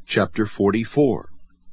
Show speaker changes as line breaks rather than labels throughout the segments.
Chapter 44.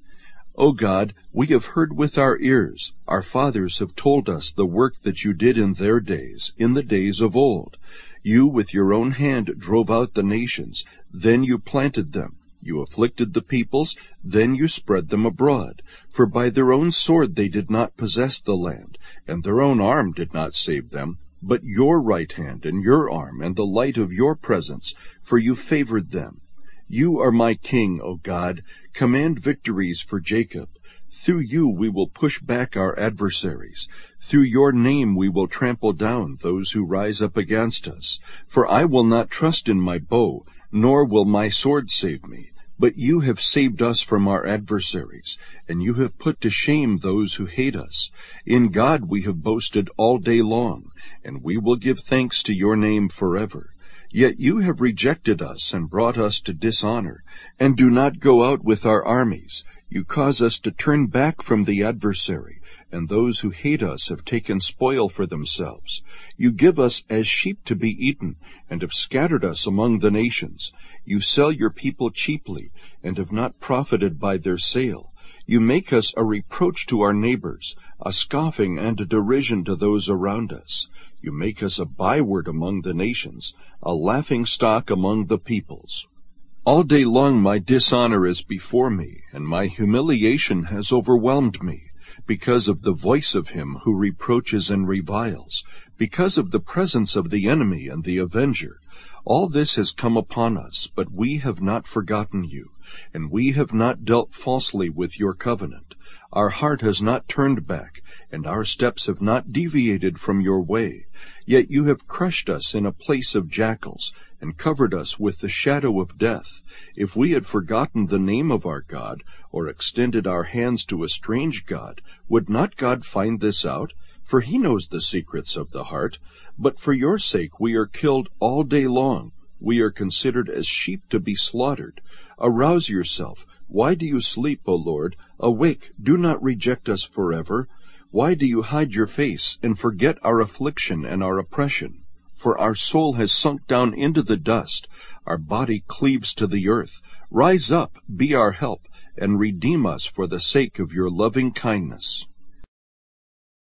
O God, we have heard with our ears, our fathers have told us the work that you did in their days, in the days of old. You with your own hand drove out the nations, then you planted them. You afflicted the peoples, then you spread them abroad. For by their own sword they did not possess the land, and their own arm did not save them, but your right hand and your arm and the light of your presence, for you favored them. You are my king, O God. Command victories for Jacob. Through you we will push back our adversaries. Through your name we will trample down those who rise up against us. For I will not trust in my bow, nor will my sword save me. But you have saved us from our adversaries, and you have put to shame those who hate us. In God we have boasted all day long, and we will give thanks to your name forever. Yet you have rejected us and brought us to dishonor, and do not go out with our armies. You cause us to turn back from the adversary, and those who hate us have taken spoil for themselves. You give us as sheep to be eaten, and have scattered us among the nations. You sell your people cheaply, and have not profited by their sale. You make us a reproach to our neighbors, a scoffing and a derision to those around us. You make us a byword among the nations, a laughingstock among the peoples. All day long my dishonor is before me, and my humiliation has overwhelmed me, because of the voice of him who reproaches and reviles, because of the presence of the enemy and the avenger. All this has come upon us, but we have not forgotten you, and we have not dealt falsely with your covenant. Our heart has not turned back, and our steps have not deviated from your way. Yet you have crushed us in a place of jackals, and covered us with the shadow of death. If we had forgotten the name of our God, or extended our hands to a strange god, would not God find this out? For he knows the secrets of the heart. But for your sake we are killed all day long. We are considered as sheep to be slaughtered. Arouse yourself. Why do you sleep, O Lord? Awake, do not reject us forever. Why do you hide your face and forget our affliction and our oppression? For our soul has sunk down into the dust. Our body cleaves to the earth. Rise up, be our help, and redeem us for the sake of your loving kindness.